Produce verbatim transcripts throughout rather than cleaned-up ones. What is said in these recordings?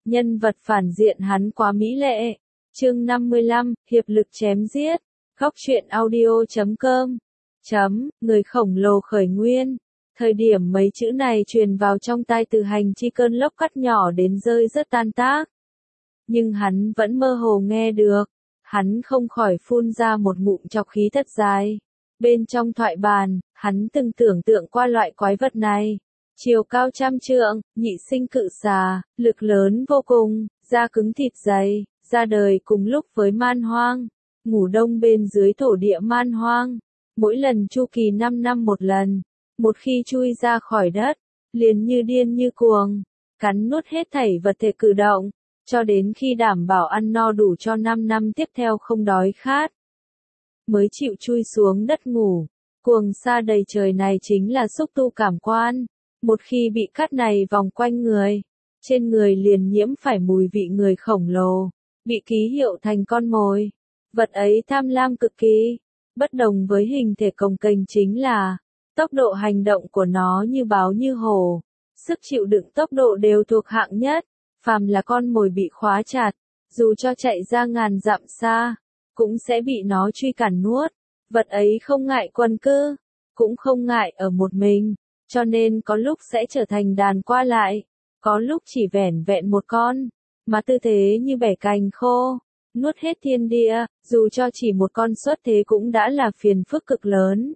Nhân vật phản diện hắn quá mỹ lệ. Chương năm mươi lăm, hiệp lực chém giết. Góc truyện audio chấm com. Chấm, người khổng lồ khởi nguyên. Thời điểm mấy chữ này truyền vào trong tai Từ Hành Chi cơn lốc cắt nhỏ đến rơi rất tan tác. Nhưng hắn vẫn mơ hồ nghe được. Hắn không khỏi phun ra một ngụm trọc khí thật dài. Bên trong thoại bàn, hắn từng tưởng tượng qua loại quái vật này. Chiều cao trăm trượng, nhị sinh cự xà, lực lớn vô cùng, da cứng thịt dày, ra đời cùng lúc với man hoang, ngủ đông bên dưới thổ địa man hoang. Mỗi lần chu kỳ năm năm một lần, một khi chui ra khỏi đất, liền như điên như cuồng, cắn nuốt hết thảy vật thể cử động, cho đến khi đảm bảo ăn no đủ cho năm năm tiếp theo không đói khát, mới chịu chui xuống đất ngủ. Cuồng sa đầy trời này chính là xúc tu cảm quan. Một khi bị cắt này vòng quanh người, trên người liền nhiễm phải mùi vị người khổng lồ, bị ký hiệu thành con mồi. Vật ấy tham lam cực kỳ, bất đồng với hình thể cồng kềnh chính là, tốc độ hành động của nó như báo như hổ, sức chịu đựng tốc độ đều thuộc hạng nhất, phàm là con mồi bị khóa chặt, dù cho chạy ra ngàn dặm xa, cũng sẽ bị nó truy cản nuốt. Vật ấy không ngại quần cư, cũng không ngại ở một mình. Cho nên có lúc sẽ trở thành đàn qua lại, có lúc chỉ vẻn vẹn một con, mà tư thế như bẻ cành khô, nuốt hết thiên địa, dù cho chỉ một con xuất thế cũng đã là phiền phức cực lớn.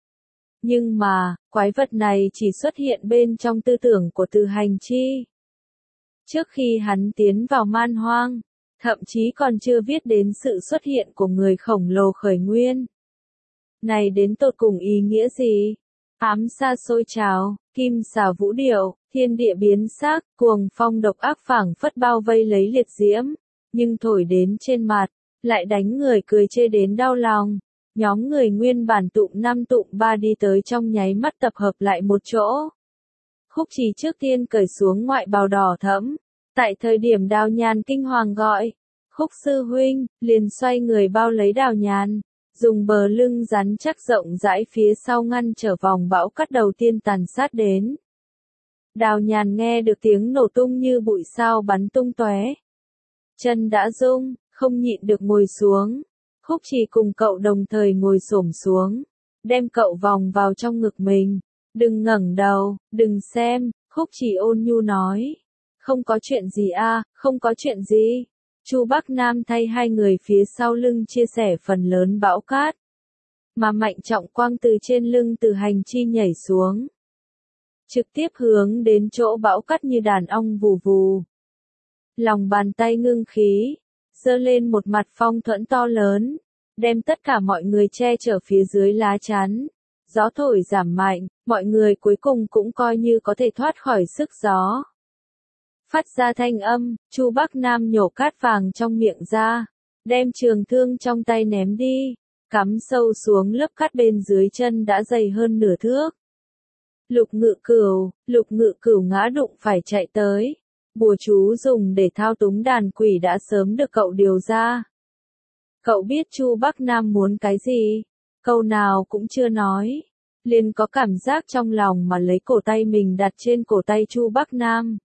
Nhưng mà, quái vật này chỉ xuất hiện bên trong tư tưởng của Từ Hành Chi. Trước khi hắn tiến vào man hoang, thậm chí còn chưa viết đến sự xuất hiện của người khổng lồ khởi nguyên. Này đến tột cùng ý nghĩa gì? Ám sa sôi trào, kim xà vũ điệu, thiên địa biến sắc, cuồng phong độc ác phảng phất bao vây lấy liệt diễm, nhưng thổi đến trên mặt, lại đánh người cười chê đến đau lòng. Nhóm người nguyên bản tụng năm tụng ba đi tới trong nháy mắt tập hợp lại một chỗ. Khúc Trì trước tiên cởi xuống ngoại bào đỏ thẫm, tại thời điểm Đào Nhàn kinh hoàng gọi, Khúc sư huynh, liền xoay người bao lấy Đào Nhàn. Dùng bờ lưng rắn chắc rộng rãi phía sau ngăn trở vòng bão cắt đầu tiên tàn sát đến. Đào Nhàn nghe được tiếng nổ tung như bụi sao bắn tung tóe. Chân đã rung, không nhịn được ngồi xuống. Khúc Trì cùng cậu đồng thời ngồi xổm xuống, đem cậu vòng vào trong ngực mình. Đừng ngẩng đầu, đừng xem, Khúc Trì ôn nhu nói. Không có chuyện gì a, không có chuyện gì. Chu Bắc Nam thay hai người phía sau lưng chia sẻ phần lớn bão cát. Mà Mạnh Trọng Quang từ trên lưng Từ Hành Chi nhảy xuống. Trực tiếp hướng đến chỗ bão cát như đàn ong vù vù. Lòng bàn tay ngưng khí, giơ lên một mặt phong thuẫn to lớn, đem tất cả mọi người che chở phía dưới lá chắn. Gió thổi giảm mạnh, mọi người cuối cùng cũng coi như có thể thoát khỏi sức gió. Phát ra thanh âm, Chu Bắc Nam nhổ cát vàng trong miệng ra, đem trường thương trong tay ném đi, cắm sâu xuống lớp cát bên dưới chân đã dày hơn nửa thước. Lục Ngự Cửu, Lục Ngự Cửu ngã đụng phải chạy tới, bùa chú dùng để thao túng đàn quỷ đã sớm được cậu điều ra. Cậu biết Chu Bắc Nam muốn cái gì, câu nào cũng chưa nói, liền có cảm giác trong lòng mà lấy cổ tay mình đặt trên cổ tay Chu Bắc Nam.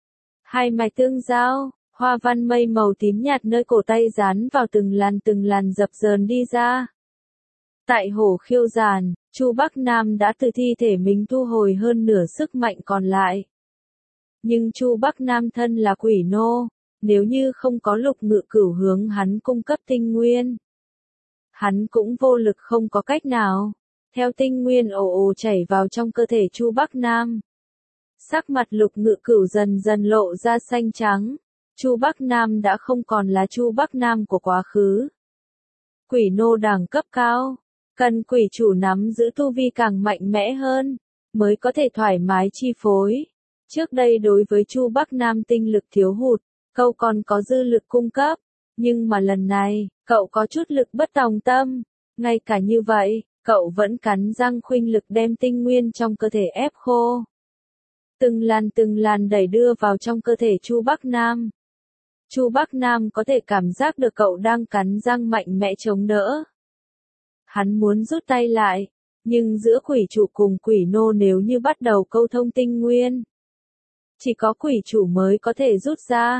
Hai mạch tương giao, hoa văn mây màu tím nhạt nơi cổ tay dán vào từng làn từng làn dập dờn đi ra. Tại hồ khiêu giàn, Chu Bắc Nam đã từ thi thể mình thu hồi hơn nửa sức mạnh còn lại. Nhưng Chu Bắc Nam thân là quỷ nô, nếu như không có Lục Ngự Cửu hướng hắn cung cấp tinh nguyên, hắn cũng vô lực không có cách nào. Theo tinh nguyên ồ ồ chảy vào trong cơ thể Chu Bắc Nam. Sắc mặt Lục Ngự Cửu dần dần lộ ra xanh trắng. Chu Bắc Nam đã không còn là Chu Bắc Nam của quá khứ. Quỷ nô đẳng cấp cao, cần quỷ chủ nắm giữ tu vi càng mạnh mẽ hơn, mới có thể thoải mái chi phối. Trước đây đối với Chu Bắc Nam tinh lực thiếu hụt, cậu còn có dư lực cung cấp, nhưng mà lần này, cậu có chút lực bất tòng tâm. Ngay cả như vậy, cậu vẫn cắn răng khuynh lực đem tinh nguyên trong cơ thể ép khô. Từng làn từng làn đẩy đưa vào trong cơ thể Chu Bắc Nam. Chu Bắc Nam có thể cảm giác được cậu đang cắn răng mạnh mẽ chống đỡ. Hắn muốn rút tay lại, nhưng giữa quỷ chủ cùng quỷ nô nếu như bắt đầu câu thông tinh nguyên, chỉ có quỷ chủ mới có thể rút ra,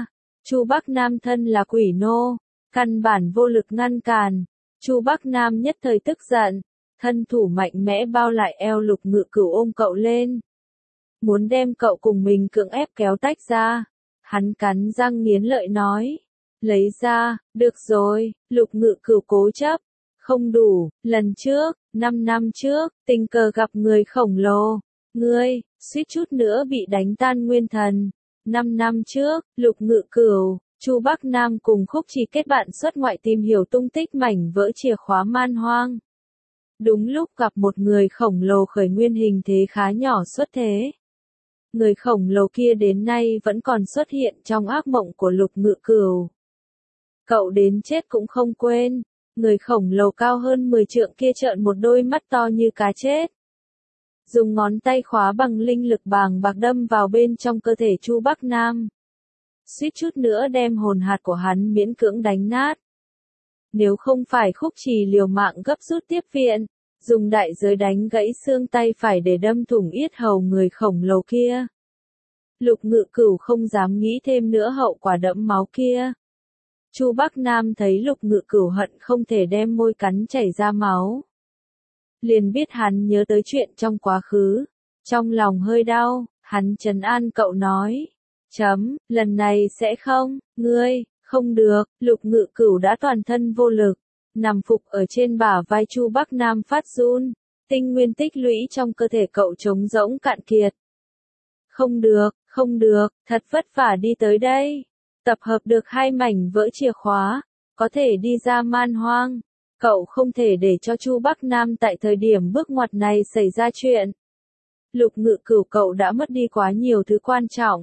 Chu Bắc Nam thân là quỷ nô, căn bản vô lực ngăn cản. Chu Bắc Nam nhất thời tức giận, thân thủ mạnh mẽ bao lại eo Lục Ngự Cửu ôm cậu lên. Muốn đem cậu cùng mình cưỡng ép kéo tách ra. Hắn cắn răng nghiến lợi nói. Lấy ra, được rồi, Lục Ngự Cửu cố chấp. Không đủ, lần trước, năm năm trước, tình cờ gặp người khổng lồ. Ngươi, suýt chút nữa bị đánh tan nguyên thần. Năm năm trước, Lục Ngự Cửu, Chu Bắc Nam cùng Khúc Trì kết bạn xuất ngoại tìm hiểu tung tích mảnh vỡ chìa khóa man hoang. Đúng lúc gặp một người khổng lồ khởi nguyên hình thế khá nhỏ xuất thế. Người khổng lồ kia đến nay vẫn còn xuất hiện trong ác mộng của Lục Ngự Cửu. Cậu đến chết cũng không quên, người khổng lồ cao hơn mười trượng kia trợn một đôi mắt to như cá chết. Dùng ngón tay khóa bằng linh lực bàng bạc đâm vào bên trong cơ thể Chu Bắc Nam. Suýt chút nữa đem hồn hạt của hắn miễn cưỡng đánh nát. Nếu không phải Khúc Trì liều mạng gấp rút tiếp viện, dùng đại giới đánh gãy xương tay phải để đâm thủng yết hầu người khổng lồ kia. Lục Ngự Cửu không dám nghĩ thêm nữa hậu quả đẫm máu kia. Chu Bắc Nam thấy Lục Ngự Cửu hận không thể đem môi cắn chảy ra máu. Liền biết hắn nhớ tới chuyện trong quá khứ. Trong lòng hơi đau, hắn trấn an cậu nói. Chấm, lần này sẽ không, ngươi, không được. Lục Ngự Cửu đã toàn thân vô lực. Nằm phục ở trên bả vai Chu Bắc Nam phát run. Tinh nguyên tích lũy trong cơ thể cậu trống rỗng cạn kiệt. Không được, không được, thật vất vả đi tới đây. Tập hợp được hai mảnh vỡ chìa khóa, có thể đi ra man hoang. Cậu không thể để cho Chu Bắc Nam tại thời điểm bước ngoặt này xảy ra chuyện. Lục Ngự Cửu, cậu đã mất đi quá nhiều thứ quan trọng.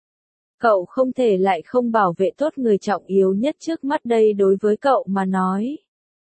Cậu không thể lại không bảo vệ tốt người trọng yếu nhất trước mắt đây đối với cậu mà nói.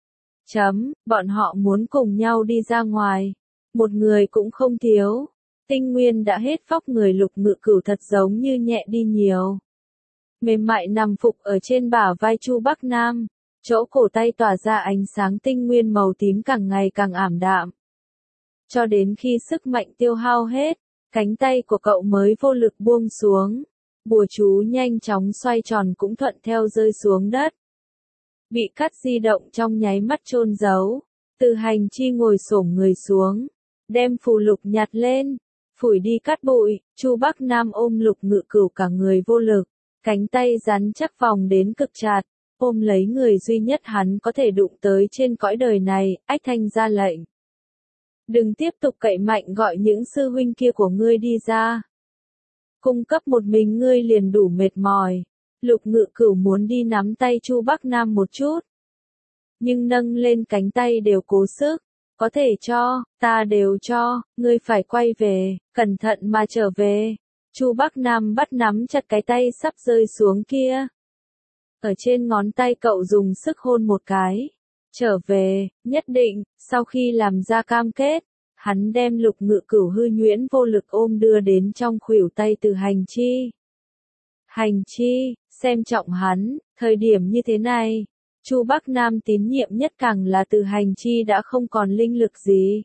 Chấm, bọn họ muốn cùng nhau đi ra ngoài. Một người cũng không thiếu. Tinh nguyên đã hết phóc người Lục Ngự Cửu thật giống như nhẹ đi nhiều. Mềm mại nằm phục ở trên bả vai Chu Bắc Nam. Chỗ cổ tay tỏa ra ánh sáng tinh nguyên màu tím càng ngày càng ảm đạm. Cho đến khi sức mạnh tiêu hao hết, cánh tay của cậu mới vô lực buông xuống. Bùa chú nhanh chóng xoay tròn cũng thuận theo rơi xuống đất. Bị cắt di động trong nháy mắt chôn giấu. Từ hành chi ngồi xổm người xuống. Đem phù lục nhặt lên. Phủi đi cát bụi. Chu Bắc Nam ôm Lục Ngự Cửu cả người vô lực. Cánh tay rắn chắc vòng đến cực chặt. Ôm lấy người duy nhất hắn có thể đụng tới trên cõi đời này, ách thanh ra lệnh. Đừng tiếp tục cậy mạnh gọi những sư huynh kia của ngươi đi ra. Cung cấp một mình ngươi liền đủ mệt mỏi. Lục Ngự Cửu muốn đi nắm tay Chu Bắc Nam một chút. Nhưng nâng lên cánh tay đều cố sức. Có thể cho, ta đều cho, ngươi phải quay về, cẩn thận mà trở về. Chu Bắc Nam bắt nắm chặt cái tay sắp rơi xuống kia. Ở trên ngón tay cậu dùng sức hôn một cái. Trở về, nhất định, sau khi làm ra cam kết, hắn đem Lục Ngự Cửu hư nhuyễn vô lực ôm đưa đến trong khuỷu tay Từ Hành Chi. Hành Chi, xem trọng hắn, thời điểm như thế này, Chu Bắc Nam tín nhiệm nhất càng là Từ Hành Chi đã không còn linh lực gì.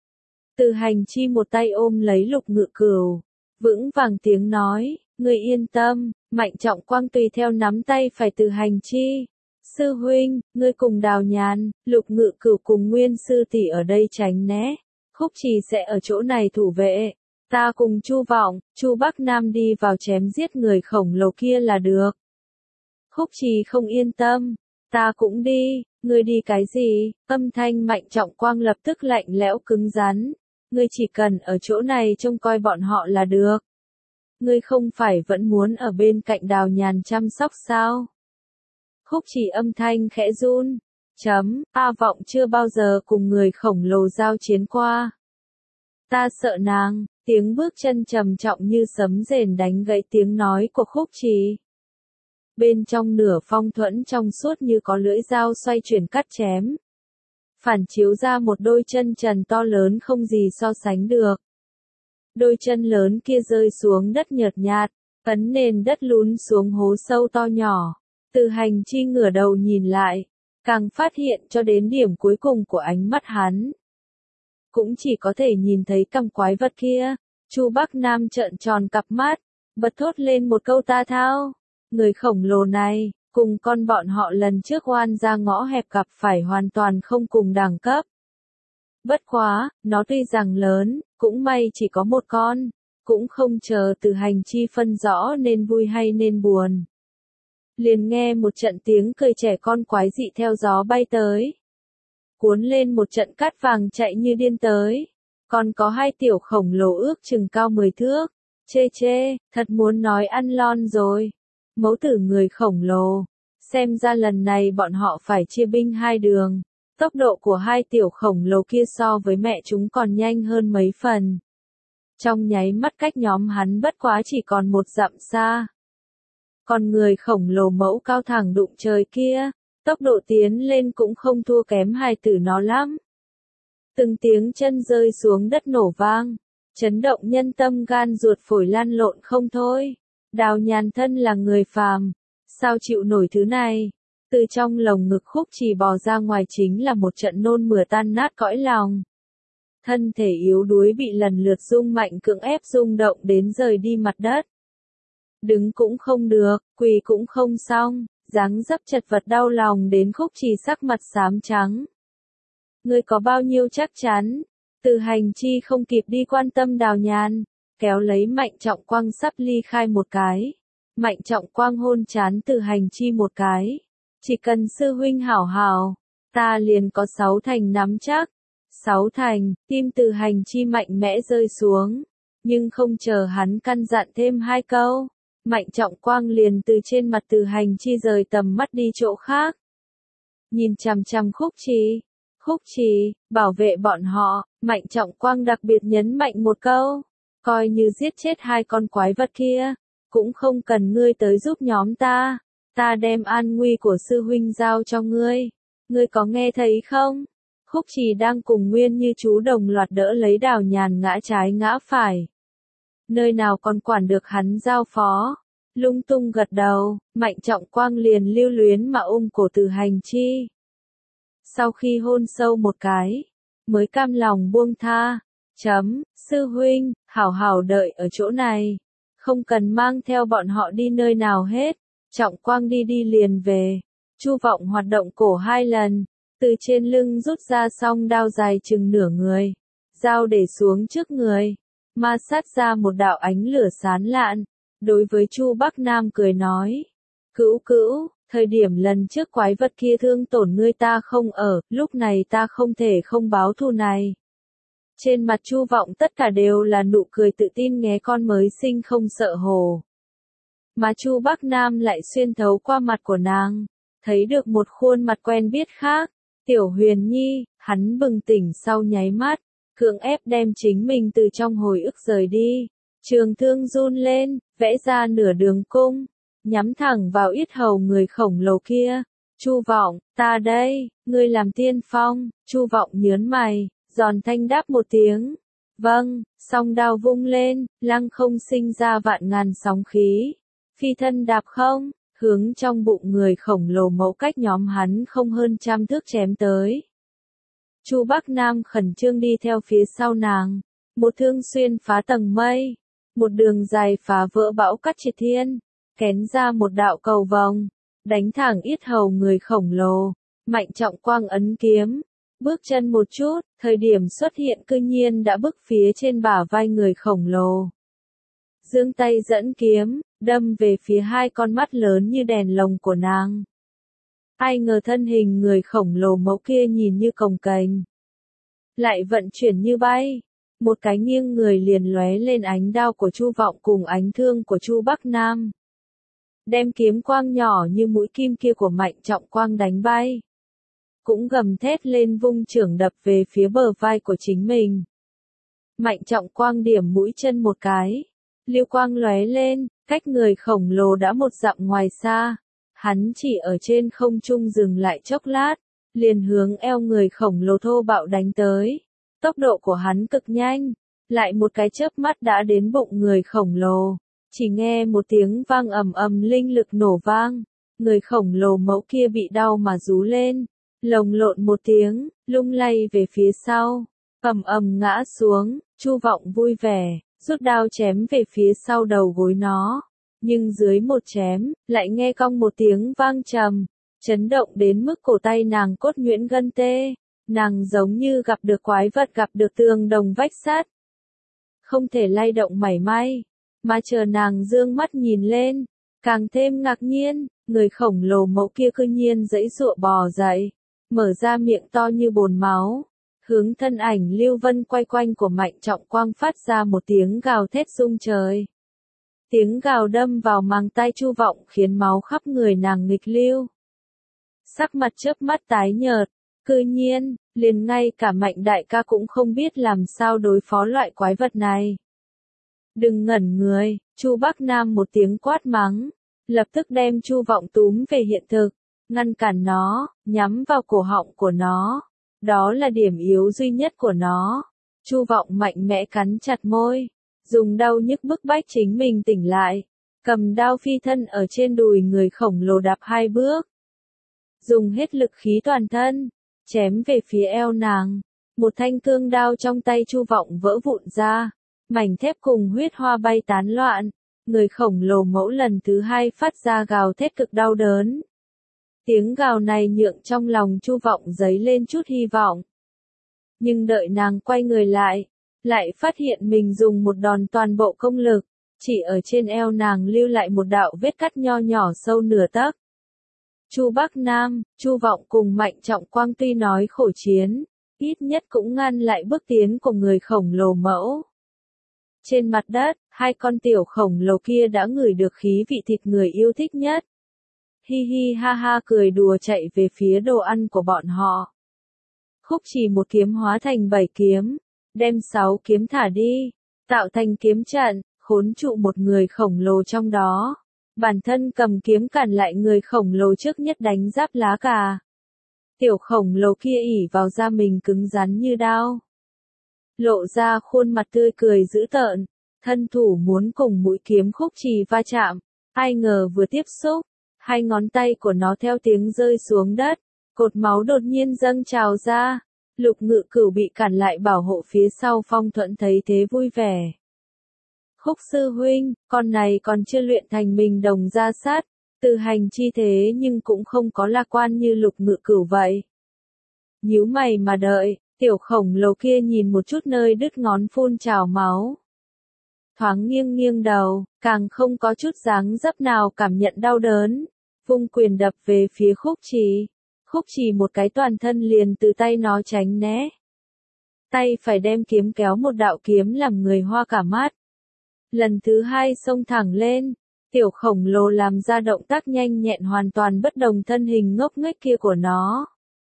Từ Hành Chi một tay ôm lấy Lục Ngự Cửu, vững vàng tiếng nói, ngươi yên tâm, Mạnh Trọng Quang tùy theo nắm tay phải Từ Hành Chi. Sư huynh, ngươi cùng Đào Nhàn, Lục Ngự Cửu cùng Nguyên sư tỷ ở đây tránh né. Khúc Trì sẽ ở chỗ này thủ vệ. Ta cùng Chu Vọng, Chu Bắc Nam đi vào chém giết người khổng lồ kia là được. Khúc Trì không yên tâm. Ta cũng đi, ngươi đi cái gì? Âm thanh Mạnh Trọng Quang lập tức lạnh lẽo cứng rắn. Ngươi chỉ cần ở chỗ này trông coi bọn họ là được. Ngươi không phải vẫn muốn ở bên cạnh Đào Nhàn chăm sóc sao? Khúc Trì âm thanh khẽ run. Chấm, A Vọng chưa bao giờ cùng người khổng lồ giao chiến qua. Ta sợ nàng, tiếng bước chân trầm trọng như sấm rền đánh gãy tiếng nói của Khúc Trì. Bên trong nửa phong thuẫn trong suốt như có lưỡi dao xoay chuyển cắt chém. Phản chiếu ra một đôi chân trần to lớn không gì so sánh được. Đôi chân lớn kia rơi xuống đất nhợt nhạt, ấn nền đất lún xuống hố sâu to nhỏ. Từ Hành Chi ngửa đầu nhìn lại, càng phát hiện cho đến điểm cuối cùng của ánh mắt hắn. Cũng chỉ có thể nhìn thấy cằm quái vật kia. Chu Bắc Nam trợn tròn cặp mắt, bật thốt lên một câu ta thao. Người khổng lồ này, cùng con bọn họ lần trước oan ra ngõ hẹp gặp phải hoàn toàn không cùng đẳng cấp. Bất quá, nó tuy rằng lớn, cũng may chỉ có một con, cũng không chờ từ hành chi phân rõ nên vui hay nên buồn. Liền nghe một trận tiếng cười trẻ con quái dị theo gió bay tới. Cuốn lên một trận cát vàng chạy như điên tới. Còn có hai tiểu khổng lồ ước chừng cao mười thước. Chê chê, thật muốn nói ăn lon rồi. Mẫu tử người khổng lồ. Xem ra lần này bọn họ phải chia binh hai đường. Tốc độ của hai tiểu khổng lồ kia so với mẹ chúng còn nhanh hơn mấy phần. Trong nháy mắt cách nhóm hắn bất quá chỉ còn một dặm xa. Còn người khổng lồ mẫu cao thẳng đụng trời kia, tốc độ tiến lên cũng không thua kém hai tử nó lắm. Từng tiếng chân rơi xuống đất nổ vang, chấn động nhân tâm gan ruột phổi lan lộn không thôi. Đào Nhàn thân là người phàm, sao chịu nổi thứ này? Từ trong lồng ngực Khúc Trì bò ra ngoài chính là một trận nôn mửa tan nát cõi lòng. Thân thể yếu đuối bị lần lượt rung mạnh cưỡng ép rung động đến rời đi mặt đất. Đứng cũng không được, quỳ cũng không xong, dáng dấp chật vật đau lòng đến Khúc Trì sắc mặt xám trắng. Ngươi có bao nhiêu chắc chắn? Từ hành chi không kịp đi quan tâm Đào Nhàn, kéo lấy Mạnh Trọng Quang sắp ly khai một cái. Mạnh Trọng Quang hôn chán Từ hành chi một cái. Chỉ cần sư huynh hảo hảo, ta liền có sáu thành nắm chắc. Sáu thành, tim Từ hành chi mạnh mẽ rơi xuống. Nhưng không chờ hắn căn dặn thêm hai câu. Mạnh Trọng Quang liền từ trên mặt Từ hành chi rời tầm mắt đi chỗ khác. Nhìn chằm chằm Khúc Trì. Khúc Trì, bảo vệ bọn họ, Mạnh Trọng Quang đặc biệt nhấn mạnh một câu. Coi như giết chết hai con quái vật kia, cũng không cần ngươi tới giúp nhóm ta. Ta đem an nguy của sư huynh giao cho ngươi. Ngươi có nghe thấy không? Khúc Trì đang cùng Nguyên Như chú đồng loạt đỡ lấy Đào Nhàn ngã trái ngã phải. Nơi nào còn quản được hắn giao phó. Lung tung gật đầu, Mạnh Trọng Quang liền lưu luyến mà ôm cổ Từ hành chi. Sau khi hôn sâu một cái, mới cam lòng buông tha. Chấm, sư huynh, hảo hảo đợi ở chỗ này. Không cần mang theo bọn họ đi nơi nào hết. Trọng Quang đi đi liền về. Chu Vọng hoạt động cổ hai lần. Từ trên lưng rút ra song đao dài chừng nửa người. Dao để xuống trước người. Ma sát ra một đạo ánh lửa sán lạn. Đối với Chu Bắc Nam cười nói. Cữu cữu, thời điểm lần trước quái vật kia thương tổn ngươi ta không ở, lúc này ta không thể không báo thù này. Trên mặt Chu Vọng tất cả đều là nụ cười tự tin nghe con mới sinh không sợ hổ. Mà Chu Bắc Nam lại xuyên thấu qua mặt của nàng, thấy được một khuôn mặt quen biết khác. Tiểu Huyền Nhi, hắn bừng tỉnh sau nháy mắt, cưỡng ép đem chính mình từ trong hồi ức rời đi. Trường thương run lên, vẽ ra nửa đường cung, nhắm thẳng vào yết hầu người khổng lồ kia. Chu Vọng, ta đây, ngươi làm tiên phong. Chu Vọng nhớn mày, giòn thanh đáp một tiếng. Vâng, song đao vung lên, lăng không sinh ra vạn ngàn sóng khí. Phi thân đạp không, hướng trong bụng người khổng lồ mẫu cách nhóm hắn không hơn trăm thước chém tới. Chu Bắc Nam khẩn trương đi theo phía sau nàng, một thương xuyên phá tầng mây, một đường dài phá vỡ bão cát triệt thiên, kén ra một đạo cầu vòng, đánh thẳng yết hầu người khổng lồ. Mạnh Trọng Quang ấn kiếm, bước chân một chút, thời điểm xuất hiện cư nhiên đã bức phía trên bả vai người khổng lồ. Giương tay dẫn kiếm, đâm về phía hai con mắt lớn như đèn lồng của nàng. Ai ngờ thân hình người khổng lồ mẫu kia nhìn như cồng kềnh, lại vận chuyển như bay, một cái nghiêng người liền lóe lên ánh đao của Chu Vọng cùng ánh thương của Chu Bắc Nam. Đem kiếm quang nhỏ như mũi kim kia của Mạnh Trọng Quang đánh bay. Cũng gầm thét lên vung chưởng đập về phía bờ vai của chính mình. Mạnh Trọng Quang điểm mũi chân một cái. Lưu quang lóe lên, cách người khổng lồ đã một dặm ngoài xa. Hắn chỉ ở trên không trung dừng lại chốc lát, liền hướng eo người khổng lồ thô bạo đánh tới. Tốc độ của hắn cực nhanh, lại một cái chớp mắt đã đến bụng người khổng lồ. Chỉ nghe một tiếng vang ầm ầm linh lực nổ vang, người khổng lồ mẫu kia bị đau mà rú lên, lồng lộn một tiếng, lung lay về phía sau, ầm ầm ngã xuống. Chu Vọng vui vẻ, rút đao chém về phía sau đầu gối nó. nhưng dưới một chém, lại nghe cong một tiếng vang trầm, chấn động đến mức cổ tay nàng cốt nhuyễn gân tê, nàng giống như gặp được quái vật gặp được tường đồng vách sắt. Không thể lay động mảy may, mà chờ nàng dương mắt nhìn lên, càng thêm ngạc nhiên, người khổng lồ mẫu kia cư nhiên giãy giụa bò dậy, mở ra miệng to như bồn máu, hướng thân ảnh Lưu Vân quay quanh của Mạnh Trọng Quang phát ra một tiếng gào thét rung trời. Tiếng gào đâm vào màng tai Chu Vọng khiến máu khắp người nàng nghịch lưu. Sắc mặt chớp mắt tái nhợt, cư nhiên, liền ngay cả Mạnh đại ca cũng không biết làm sao đối phó loại quái vật này. Đừng ngẩn người, Chu Bắc Nam một tiếng quát mắng, lập tức đem Chu Vọng túm về hiện thực, ngăn cản nó, nhắm vào cổ họng của nó. Đó là điểm yếu duy nhất của nó. Chu Vọng mạnh mẽ cắn chặt môi, dùng đau nhức bức bách chính mình tỉnh lại, cầm đao phi thân ở trên đùi người khổng lồ đạp hai bước. Dùng hết lực khí toàn thân, chém về phía eo nàng, một thanh cương đao trong tay Chu Vọng vỡ vụn ra, mảnh thép cùng huyết hoa bay tán loạn, người khổng lồ mẫu lần thứ hai phát ra gào thét cực đau đớn. Tiếng gào này nhượng trong lòng Chu Vọng dấy lên chút hy vọng. Nhưng đợi nàng quay người lại, lại phát hiện mình dùng một đòn toàn bộ công lực, chỉ ở trên eo nàng lưu lại một đạo vết cắt nho nhỏ sâu nửa tấc. Chu Bắc Nam, Chu Vọng cùng Mạnh Trọng Quang tuy nói khổ chiến, ít nhất cũng ngăn lại bước tiến của người khổng lồ mẫu. Trên mặt đất, hai con tiểu khổng lồ kia đã ngửi được khí vị thịt người yêu thích nhất. Hi hi ha ha cười đùa chạy về phía đồ ăn của bọn họ. Khúc Trì một kiếm hóa thành bảy kiếm, đem sáu kiếm thả đi, tạo thành kiếm trận, khốn trụ một người khổng lồ trong đó. Bản thân cầm kiếm cản lại người khổng lồ trước nhất đánh giáp lá cà. Tiểu khổng lồ kia ỉ vào da mình cứng rắn như đao, lộ ra khuôn mặt tươi cười dữ tợn, thân thủ muốn cùng mũi kiếm Khúc Trì va chạm, ai ngờ vừa tiếp xúc, hai ngón tay của nó theo tiếng rơi xuống đất, cột máu đột nhiên dâng trào ra, Lục Ngự Cửu bị cản lại bảo hộ phía sau Phong Thuận thấy thế vui vẻ. Khúc sư huynh, con này còn chưa luyện thành mình đồng ra sát, từ hành chi thế nhưng cũng không có lạc quan như Lục Ngự Cửu vậy. Nhíu mày mà đợi, tiểu khổng lồ kia nhìn một chút nơi đứt ngón phun trào máu. Thoáng nghiêng nghiêng đầu, càng không có chút dáng dấp nào cảm nhận đau đớn, vung quyền đập về phía Khúc Trì. Khúc Trì một cái toàn thân liền từ tay nó tránh né. Tay phải đem kiếm kéo một đạo kiếm làm người hoa cả mắt. Lần thứ hai xông thẳng lên, tiểu khổng lồ làm ra động tác nhanh nhẹn hoàn toàn bất đồng thân hình ngốc nghếch kia của nó.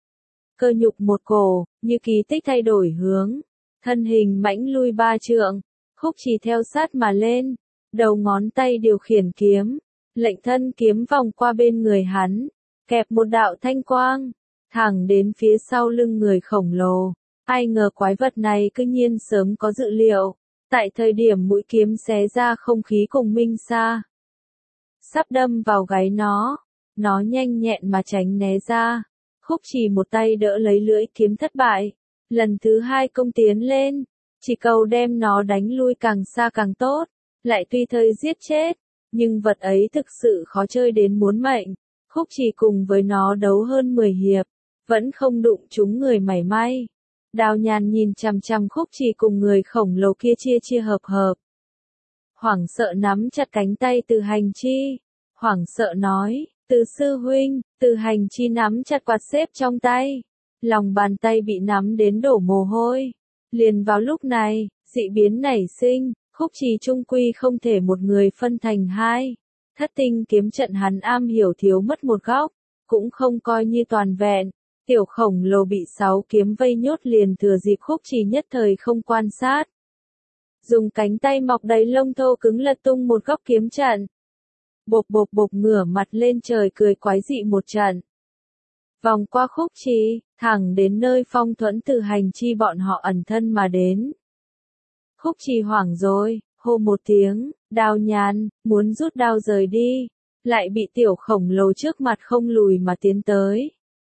Cơ nhục một cổ, như kỳ tích thay đổi hướng, thân hình mãnh lui ba trượng, Khúc Trì theo sát mà lên, đầu ngón tay điều khiển kiếm, lệnh thân kiếm vòng qua bên người hắn, kẹp một đạo thanh quang, thẳng đến phía sau lưng người khổng lồ. Ai ngờ quái vật này cứ nhiên sớm có dự liệu, tại thời điểm mũi kiếm xé ra không khí cùng minh sa, sắp đâm vào gáy nó, nó nhanh nhẹn mà tránh né ra. Khúc Trì một tay đỡ lấy lưỡi kiếm thất bại, lần thứ hai công tiến lên, chỉ cầu đem nó đánh lui càng xa càng tốt, lại tùy thời giết chết, nhưng vật ấy thực sự khó chơi đến muốn mệnh. Khúc Trì cùng với nó đấu hơn mười hiệp, vẫn không đụng trúng người mảy may. Đào Nhàn nhìn chằm chằm Khúc Trì cùng người khổng lồ kia chia chia hợp hợp. Hoảng sợ nắm chặt cánh tay Từ Hành Chi, hoảng sợ nói, Từ sư huynh. Từ Hành Chi nắm chặt quạt xếp trong tay, lòng bàn tay bị nắm đến đổ mồ hôi. Liền vào lúc này, dị biến nảy sinh, Khúc Trì trung quy không thể một người phân thành hai. Thất tinh kiếm trận hắn am hiểu thiếu mất một góc, cũng không coi như toàn vẹn. Tiểu khổng lồ bị sáu kiếm vây nhốt liền thừa dịp Khúc Trì nhất thời không quan sát. Dùng cánh tay mọc đầy lông thô cứng lật tung một góc kiếm trận. Bộp bộp bộp ngửa mặt lên trời cười quái dị một trận. Vòng qua Khúc Trì, thẳng đến nơi Phong Thuẫn Từ Hành Chi bọn họ ẩn thân mà đến. Khúc Trì hoảng rồi, hô một tiếng, Đào Nhàn, muốn rút đao rời đi, lại bị tiểu khổng lồ trước mặt không lùi mà tiến tới.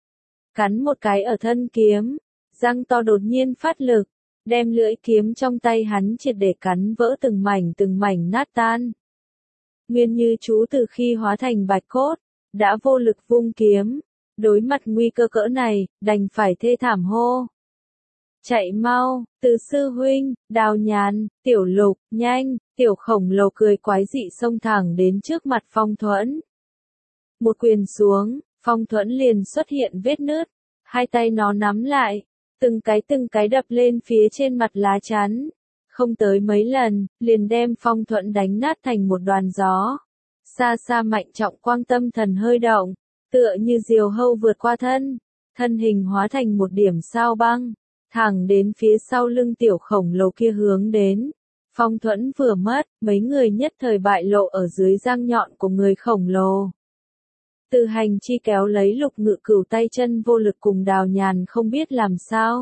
Cắn một cái ở thân kiếm, răng to đột nhiên phát lực, đem lưỡi kiếm trong tay hắn triệt để cắn vỡ từng mảnh từng mảnh nát tan. Nguyên Như chú từ khi hóa thành bạch cốt, đã vô lực vung kiếm, đối mặt nguy cơ cỡ này, đành phải thê thảm hô. Chạy mau, Từ sư huynh, Đào Nhàn, Tiểu Lục, nhanh, Tiểu khổng lồ cười quái dị xông thẳng đến trước mặt Phong Thuẫn. Một quyền xuống, Phong Thuẫn liền xuất hiện vết nứt, hai tay nó nắm lại, từng cái từng cái đập lên phía trên mặt lá chắn. Không tới mấy lần, liền đem Phong Thuẫn đánh nát thành một đoàn gió. Xa xa Mạnh Trọng Quang tâm thần hơi động, tựa như diều hâu vượt qua thân, thân hình hóa thành một điểm sao băng, thẳng đến phía sau lưng tiểu khổng lồ kia hướng đến. Phong Thuẫn vừa mất, mấy người nhất thời bại lộ ở dưới răng nhọn của người khổng lồ. Từ Hành Chi kéo lấy Lục Ngự Cửu tay chân vô lực cùng Đào Nhàn không biết làm sao.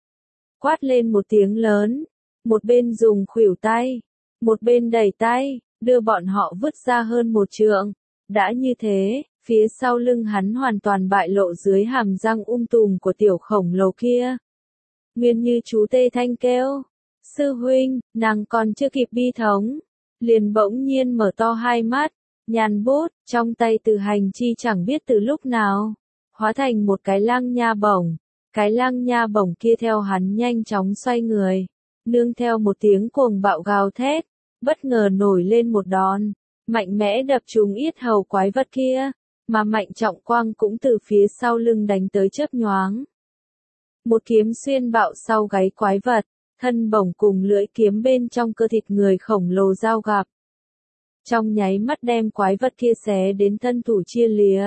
Quát lên một tiếng lớn, một bên dùng khuỷu tay, một bên đẩy tay, đưa bọn họ vứt ra hơn một trượng. Đã như thế, phía sau lưng hắn hoàn toàn bại lộ dưới hàm răng um tùm của tiểu khổng lồ kia. Nguyên Như chú tê thanh kêu, sư huynh, nàng còn chưa kịp bi thống, liền bỗng nhiên mở to hai mắt, nhàn bút, trong tay Từ Hành Chi chẳng biết từ lúc nào, hóa thành một cái lang nha bổng, cái lang nha bổng kia theo hắn nhanh chóng xoay người, nương theo một tiếng cuồng bạo gào thét, bất ngờ nổi lên một đòn, mạnh mẽ đập trúng yết hầu quái vật kia, mà Mạnh Trọng Quang cũng từ phía sau lưng đánh tới chớp nhoáng. Một kiếm xuyên bạo sau gáy quái vật, thân bổng cùng lưỡi kiếm bên trong cơ thịt người khổng lồ giao gặp. Trong nháy mắt đem quái vật kia xé đến thân thủ chia lìa.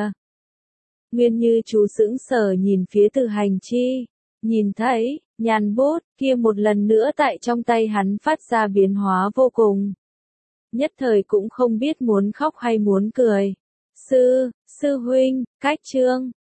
Nguyên Như chú sững sờ nhìn phía Từ Hành Chi, nhìn thấy, nhàn bút kia một lần nữa tại trong tay hắn phát ra biến hóa vô cùng. Nhất thời cũng không biết muốn khóc hay muốn cười. Sư, sư huynh, cách trương,